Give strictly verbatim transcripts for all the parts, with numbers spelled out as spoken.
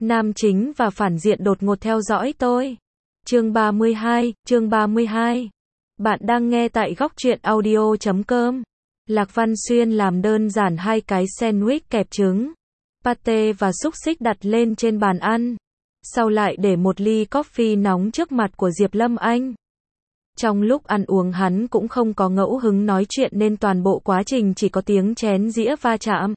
Nam chính và phản diện đột ngột theo dõi tôi. Chương ba mươi hai, chương ba mươi hai. Bạn đang nghe tại góc truyện audio chấm com. Lạc Văn Xuyên làm đơn giản hai cái sandwich kẹp trứng, pate và xúc xích đặt lên trên bàn ăn. Sau lại để một ly coffee nóng trước mặt của Diệp Lâm Anh. Trong lúc ăn uống hắn cũng không có ngẫu hứng nói chuyện nên toàn bộ quá trình chỉ có tiếng chén dĩa va chạm.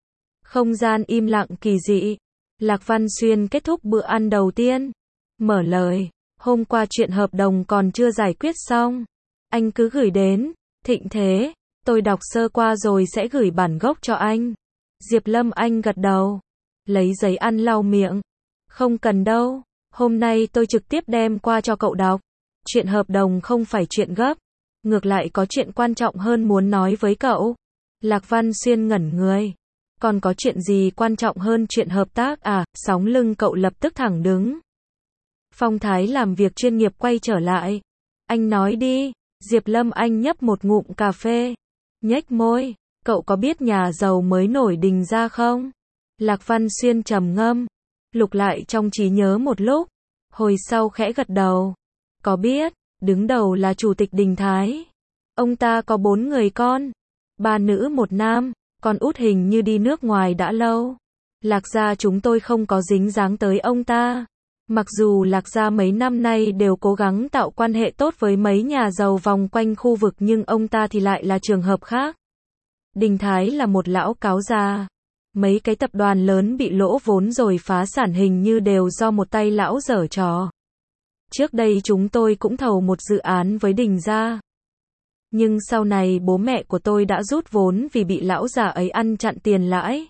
Không gian im lặng kỳ dị. Lạc Văn Xuyên kết thúc bữa ăn đầu tiên. Mở lời, hôm qua chuyện hợp đồng còn chưa giải quyết xong. Anh cứ gửi đến, Thịnh Thế, tôi đọc sơ qua rồi sẽ gửi bản gốc cho anh. Diệp Lâm Anh gật đầu, lấy giấy ăn lau miệng. Không cần đâu, hôm nay tôi trực tiếp đem qua cho cậu đọc. Chuyện hợp đồng không phải chuyện gấp, ngược lại có chuyện quan trọng hơn muốn nói với cậu. Lạc Văn Xuyên ngẩn người. Còn có chuyện gì quan trọng hơn chuyện hợp tác à? Sóng lưng cậu lập tức thẳng đứng. Phong thái làm việc chuyên nghiệp quay trở lại. Anh nói đi. Diệp Lâm Anh nhấp một ngụm cà phê, nhếch môi. Cậu có biết nhà giàu mới nổi Đình Gia không? Lạc Văn Xuyên trầm ngâm, lục lại trong trí nhớ một lúc, hồi sau khẽ gật đầu. Có biết, đứng đầu là chủ tịch Đình Thái. Ông ta có bốn người con, ba nữ một nam. Con út hình như đi nước ngoài đã lâu. Lạc gia chúng tôi không có dính dáng tới ông ta. Mặc dù Lạc gia mấy năm nay đều cố gắng tạo quan hệ tốt với mấy nhà giàu vòng quanh khu vực nhưng ông ta thì lại là trường hợp khác. Đình Thái là một lão cáo già. Mấy cái tập đoàn lớn bị lỗ vốn rồi phá sản hình như đều do một tay lão giở trò. Trước đây chúng tôi cũng thầu một dự án với Đình gia. Nhưng sau này bố mẹ của tôi đã rút vốn vì bị lão già ấy ăn chặn tiền lãi.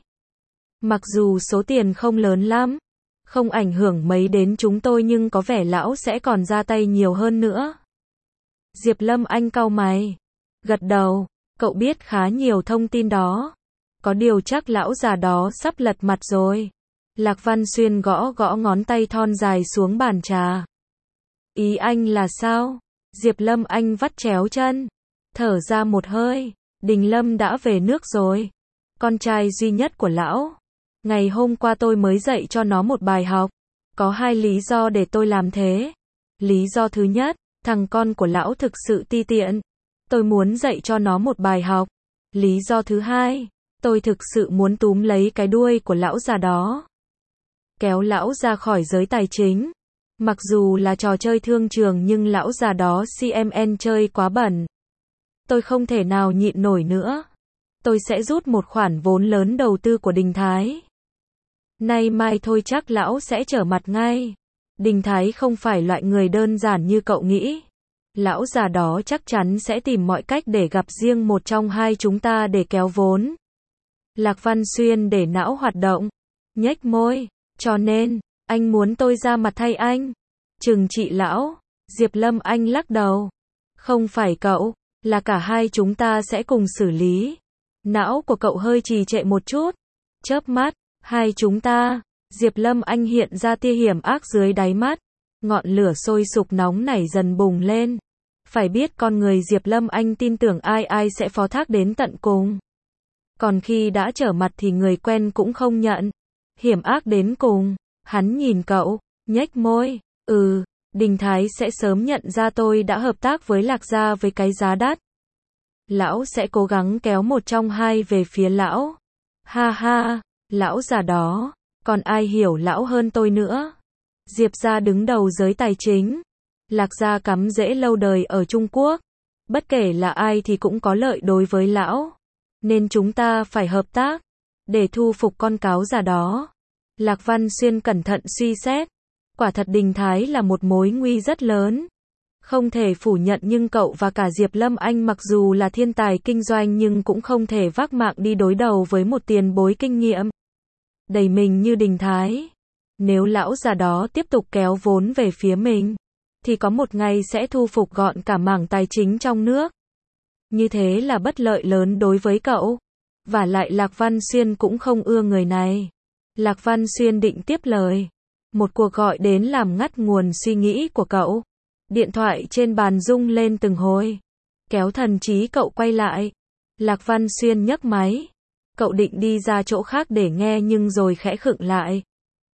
Mặc dù số tiền không lớn lắm, không ảnh hưởng mấy đến chúng tôi nhưng có vẻ lão sẽ còn ra tay nhiều hơn nữa. Diệp Lâm Anh cau mày, gật đầu, cậu biết khá nhiều thông tin đó. Có điều chắc lão già đó sắp lật mặt rồi. Lạc Văn Xuyên gõ gõ ngón tay thon dài xuống bàn trà. Ý anh là sao? Diệp Lâm Anh vắt chéo chân, thở ra một hơi. Đình Lâm đã về nước rồi. Con trai duy nhất của lão. Ngày hôm qua tôi mới dạy cho nó một bài học. Có hai lý do để tôi làm thế. Lý do thứ nhất, thằng con của lão thực sự ti tiện. Tôi muốn dạy cho nó một bài học. Lý do thứ hai, tôi thực sự muốn túm lấy cái đuôi của lão già đó. Kéo lão ra khỏi giới tài chính. Mặc dù là trò chơi thương trường nhưng lão già đó xê em en chơi quá bẩn. Tôi không thể nào nhịn nổi nữa. Tôi sẽ rút một khoản vốn lớn đầu tư của Đình Thái. Nay mai thôi chắc lão sẽ trở mặt ngay. Đình Thái không phải loại người đơn giản như cậu nghĩ. Lão già đó chắc chắn sẽ tìm mọi cách để gặp riêng một trong hai chúng ta để kéo vốn. Lạc Văn Xuyên để não hoạt động, nhếch môi. Cho nên, anh muốn tôi ra mặt thay anh. Trừng trị lão. Diệp Lâm Anh lắc đầu. Không phải cậu, là cả hai chúng ta sẽ cùng xử lý. Não của cậu hơi trì trệ một chút. Chớp mắt, hai chúng ta. Diệp Lâm Anh hiện ra tia hiểm ác dưới đáy mắt. Ngọn lửa sôi sục nóng nảy dần bùng lên. Phải biết con người Diệp Lâm Anh tin tưởng ai ai sẽ phó thác đến tận cùng. Còn khi đã trở mặt thì người quen cũng không nhận. Hiểm ác đến cùng. Hắn nhìn cậu, nhếch môi. Ừ, Đình Thái sẽ sớm nhận ra tôi đã hợp tác với Lạc gia với cái giá đắt. Lão sẽ cố gắng kéo một trong hai về phía lão. Ha ha, lão già đó, còn ai hiểu lão hơn tôi nữa. Diệp gia đứng đầu giới tài chính. Lạc gia cắm rễ lâu đời ở Trung Quốc. Bất kể là ai thì cũng có lợi đối với lão. Nên chúng ta phải hợp tác, để thu phục con cáo già đó. Lạc Văn Xuyên cẩn thận suy xét. Quả thật Đình Thái là một mối nguy rất lớn. Không thể phủ nhận nhưng cậu và cả Diệp Lâm Anh mặc dù là thiên tài kinh doanh nhưng cũng không thể vác mạng đi đối đầu với một tiền bối kinh nghiệm đầy mình như Đình Thái. Nếu lão già đó tiếp tục kéo vốn về phía mình, thì có một ngày sẽ thu phục gọn cả mảng tài chính trong nước. Như thế là bất lợi lớn đối với cậu. Và lại Lạc Văn Xuyên cũng không ưa người này. Lạc Văn Xuyên định tiếp lời. Một cuộc gọi đến làm ngắt nguồn suy nghĩ của cậu. Điện thoại trên bàn rung lên từng hồi. Kéo thần trí cậu quay lại. Lạc Văn Xuyên nhấc máy. Cậu định đi ra chỗ khác để nghe nhưng rồi khẽ khựng lại.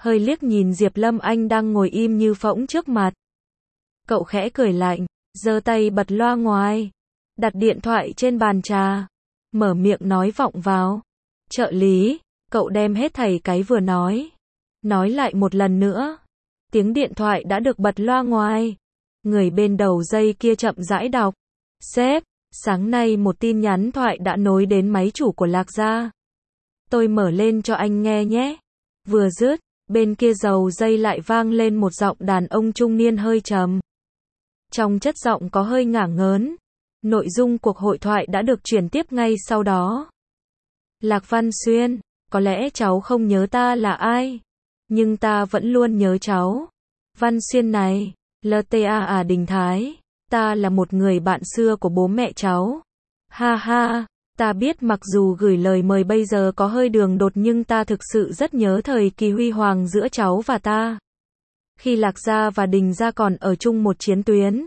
hơi liếc nhìn Diệp Lâm Anh đang ngồi im như phỗng trước mặt. Cậu khẽ cười lạnh, giơ tay bật loa ngoài, đặt điện thoại trên bàn trà, mở miệng nói vọng vào. Trợ lý, cậu đem hết thảy cái vừa nói. Nói lại một lần nữa. Tiếng điện thoại đã được bật loa ngoài. Người bên đầu dây kia chậm rãi đọc. Sếp, sáng nay một tin nhắn thoại đã nối đến máy chủ của Lạc Gia. Tôi mở lên cho anh nghe nhé. Vừa dứt, bên kia đầu dây lại vang lên một giọng đàn ông trung niên hơi trầm. Trong chất giọng có hơi ngả ngớn. Nội dung cuộc hội thoại đã được chuyển tiếp ngay sau đó. Lạc Văn Xuyên, có lẽ cháu không nhớ ta là ai, nhưng ta vẫn luôn nhớ cháu. Văn Xuyên này, lờ tê a à Đình Thái, ta là một người bạn xưa của bố mẹ cháu. Ha ha, ta biết mặc dù gửi lời mời bây giờ có hơi đường đột nhưng ta thực sự rất nhớ thời kỳ huy hoàng giữa cháu và ta. Khi Lạc Gia và Đình Gia còn ở chung một chiến tuyến.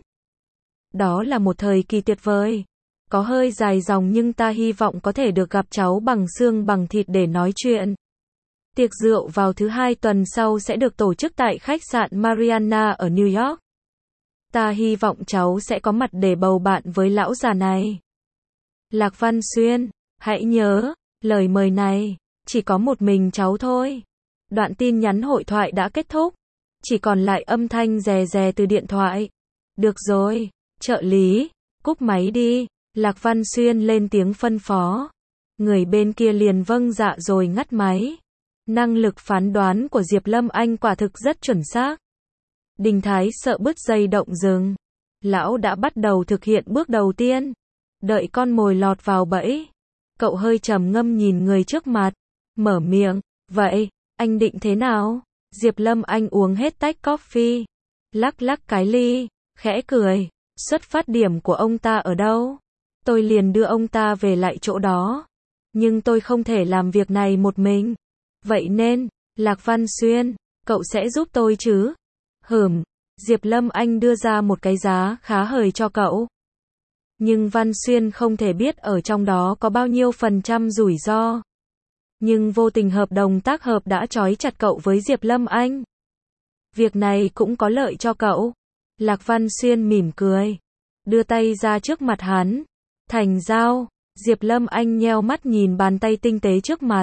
Đó là một thời kỳ tuyệt vời. Có hơi dài dòng nhưng ta hy vọng có thể được gặp cháu bằng xương bằng thịt để nói chuyện. Tiệc rượu vào thứ hai tuần sau sẽ được tổ chức tại khách sạn Mariana ở New York. Ta hy vọng cháu sẽ có mặt để bầu bạn với lão già này. Lạc Văn Xuyên, hãy nhớ, lời mời này, chỉ có một mình cháu thôi. Đoạn tin nhắn hội thoại đã kết thúc. Chỉ còn lại âm thanh rè rè từ điện thoại. Được rồi, trợ lý, cúp máy đi. Lạc Văn Xuyên lên tiếng phân phó. Người bên kia liền vâng dạ rồi ngắt máy. Năng lực phán đoán của Diệp Lâm Anh quả thực rất chuẩn xác. Đình Thái sợ bứt dây động rừng. Lão đã bắt đầu thực hiện bước đầu tiên. Đợi con mồi lọt vào bẫy. Cậu hơi trầm ngâm nhìn người trước mặt. Mở miệng. Vậy, anh định thế nào? Diệp Lâm Anh uống hết tách coffee. Lắc lắc cái ly. Khẽ cười. Xuất phát điểm của ông ta ở đâu? Tôi liền đưa ông ta về lại chỗ đó. Nhưng tôi không thể làm việc này một mình. Vậy nên, Lạc Văn Xuyên, cậu sẽ giúp tôi chứ? Hừm, Diệp Lâm Anh đưa ra một cái giá khá hời cho cậu. Nhưng Văn Xuyên không thể biết ở trong đó có bao nhiêu phần trăm rủi ro. Nhưng vô tình hợp đồng tác hợp đã trói chặt cậu với Diệp Lâm Anh. Việc này cũng có lợi cho cậu. Lạc Văn Xuyên mỉm cười. Đưa tay ra trước mặt hắn. Thành giao. Diệp Lâm Anh nheo mắt nhìn bàn tay tinh tế trước mặt.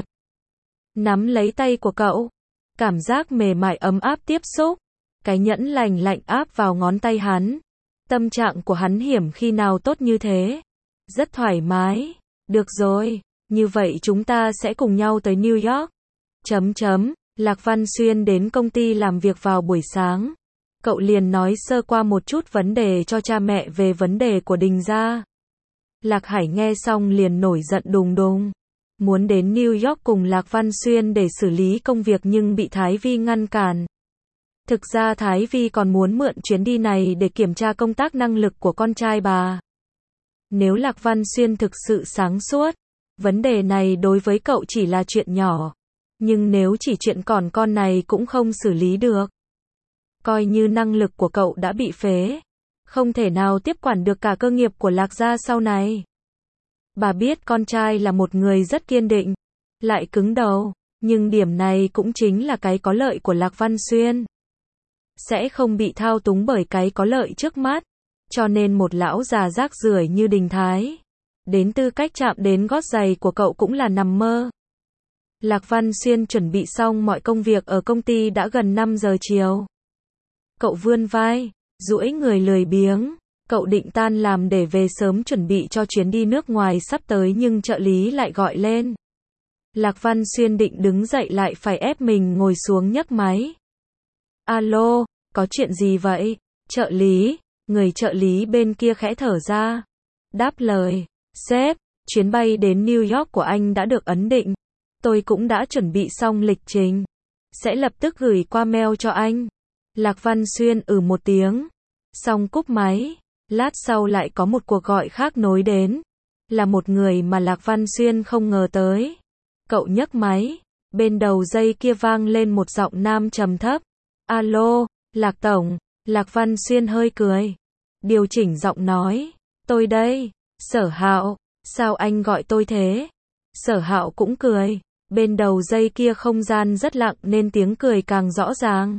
Nắm lấy tay của cậu. Cảm giác mềm mại ấm áp tiếp xúc. Cái nhẫn lành lạnh áp vào ngón tay hắn. Tâm trạng của hắn hiểm khi nào tốt như thế. Rất thoải mái. Được rồi, như vậy chúng ta sẽ cùng nhau tới New York. Chấm chấm, Lạc Văn Xuyên đến công ty làm việc vào buổi sáng. Cậu liền nói sơ qua một chút vấn đề cho cha mẹ về vấn đề của Đình Gia. Lạc Hải nghe xong liền nổi giận đùng đùng. Muốn đến New York cùng Lạc Văn Xuyên để xử lý công việc nhưng bị Thái Vi ngăn cản. Thực ra Thái Vi còn muốn mượn chuyến đi này để kiểm tra công tác năng lực của con trai bà. Nếu Lạc Văn Xuyên thực sự sáng suốt, vấn đề này đối với cậu chỉ là chuyện nhỏ. Nhưng nếu chỉ chuyện còn con này cũng không xử lý được. Coi như năng lực của cậu đã bị phế. Không thể nào tiếp quản được cả cơ nghiệp của Lạc Gia sau này. Bà biết con trai là một người rất kiên định, lại cứng đầu, nhưng điểm này cũng chính là cái có lợi của Lạc Văn Xuyên. Sẽ không bị thao túng bởi cái có lợi trước mắt, cho nên một lão già rác rưởi như Đình Thái, đến tư cách chạm đến gót giày của cậu cũng là nằm mơ. Lạc Văn Xuyên chuẩn bị xong mọi công việc ở công ty đã gần năm giờ chiều. Cậu vươn vai, duỗi người lười biếng. Cậu định tan làm để về sớm chuẩn bị cho chuyến đi nước ngoài sắp tới nhưng trợ lý lại gọi lên. Lạc Văn Xuyên định đứng dậy lại phải ép mình ngồi xuống nhấc máy. Alo, có chuyện gì vậy? Trợ lý, người trợ lý bên kia khẽ thở ra. Đáp lời, sếp, chuyến bay đến New York của anh đã được ấn định. Tôi cũng đã chuẩn bị xong lịch trình. Sẽ lập tức gửi qua mail cho anh. Lạc Văn Xuyên ừ một tiếng. Xong cúp máy. Lát sau lại có một cuộc gọi khác nối đến. Là một người mà Lạc Văn Xuyên không ngờ tới. Cậu nhấc máy. Bên đầu dây kia vang lên một giọng nam trầm thấp. Alo, Lạc Tổng. Lạc Văn Xuyên hơi cười. Điều chỉnh giọng nói. Tôi đây. Sở Hạo. Sao anh gọi tôi thế? Sở Hạo cũng cười. Bên đầu dây kia không gian rất lặng nên tiếng cười càng rõ ràng.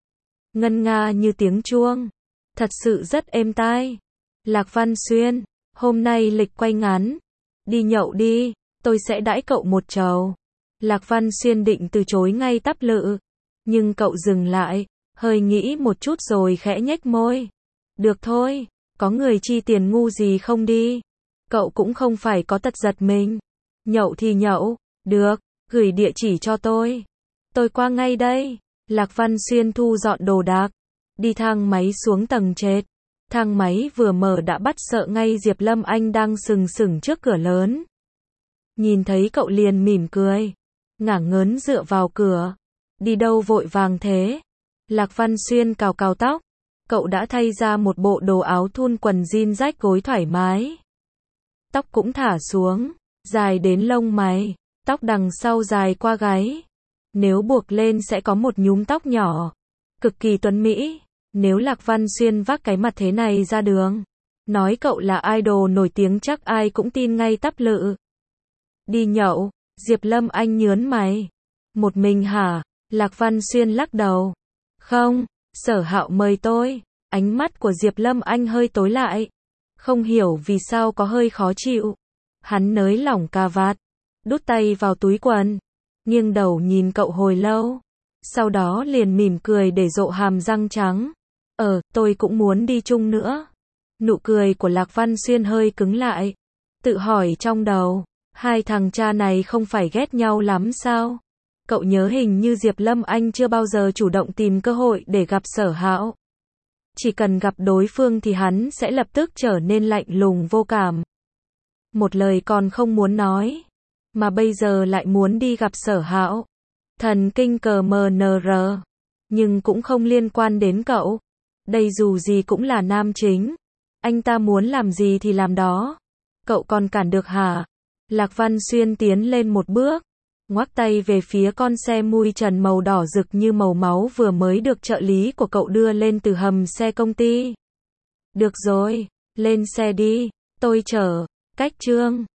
Ngân nga như tiếng chuông. Thật sự rất êm tai. Lạc Văn Xuyên, hôm nay lịch quay ngắn. Đi nhậu đi, tôi sẽ đãi cậu một chầu. Lạc Văn Xuyên định từ chối ngay tắp lự. Nhưng cậu dừng lại, hơi nghĩ một chút rồi khẽ nhếch môi. Được thôi, có người chi tiền ngu gì không đi. Cậu cũng không phải có tật giật mình. Nhậu thì nhậu, được, gửi địa chỉ cho tôi. Tôi qua ngay đây. Lạc Văn Xuyên thu dọn đồ đạc, đi thang máy xuống tầng trệt. Thang máy vừa mở đã bắt sợ ngay Diệp Lâm Anh đang sừng sững trước cửa lớn. Nhìn thấy cậu liền mỉm cười, ngả ngớn dựa vào cửa. Đi đâu vội vàng thế? Lạc Văn Xuyên cào cào tóc. Cậu đã thay ra một bộ đồ áo thun quần jean rách gối thoải mái. Tóc cũng thả xuống, dài đến lông mày, tóc đằng sau dài qua gáy. Nếu buộc lên sẽ có một nhúm tóc nhỏ, cực kỳ tuấn mỹ. Nếu Lạc Văn Xuyên vác cái mặt thế này ra đường, nói cậu là idol nổi tiếng chắc ai cũng tin ngay tắp lự. Đi nhậu, Diệp Lâm Anh nhớn mày. Một mình hả? Lạc Văn Xuyên lắc đầu. Không, Sở Hạo mời tôi. Ánh mắt của Diệp Lâm Anh hơi tối lại. Không hiểu vì sao có hơi khó chịu. Hắn nới lỏng cà vạt, đút tay vào túi quần, nghiêng đầu nhìn cậu hồi lâu. Sau đó liền mỉm cười để rộ hàm răng trắng. Ờ, tôi cũng muốn đi chung nữa. Nụ cười của Lạc Văn Xuyên hơi cứng lại. Tự hỏi trong đầu, hai thằng cha này không phải ghét nhau lắm sao? Cậu nhớ hình như Diệp Lâm Anh chưa bao giờ chủ động tìm cơ hội để gặp Sở Hạo. Chỉ cần gặp đối phương thì hắn sẽ lập tức trở nên lạnh lùng vô cảm. Một lời còn không muốn nói, mà bây giờ lại muốn đi gặp Sở Hạo. Thần kinh cờ mờ nờ rờ. Nhưng cũng không liên quan đến cậu. Đây dù gì cũng là nam chính. Anh ta muốn làm gì thì làm đó. Cậu còn cản được hả? Lạc Văn Xuyên tiến lên một bước, ngoắc tay về phía con xe mui trần màu đỏ rực như màu máu vừa mới được trợ lý của cậu đưa lên từ hầm xe công ty. Được rồi, lên xe đi, tôi chở. Cách chương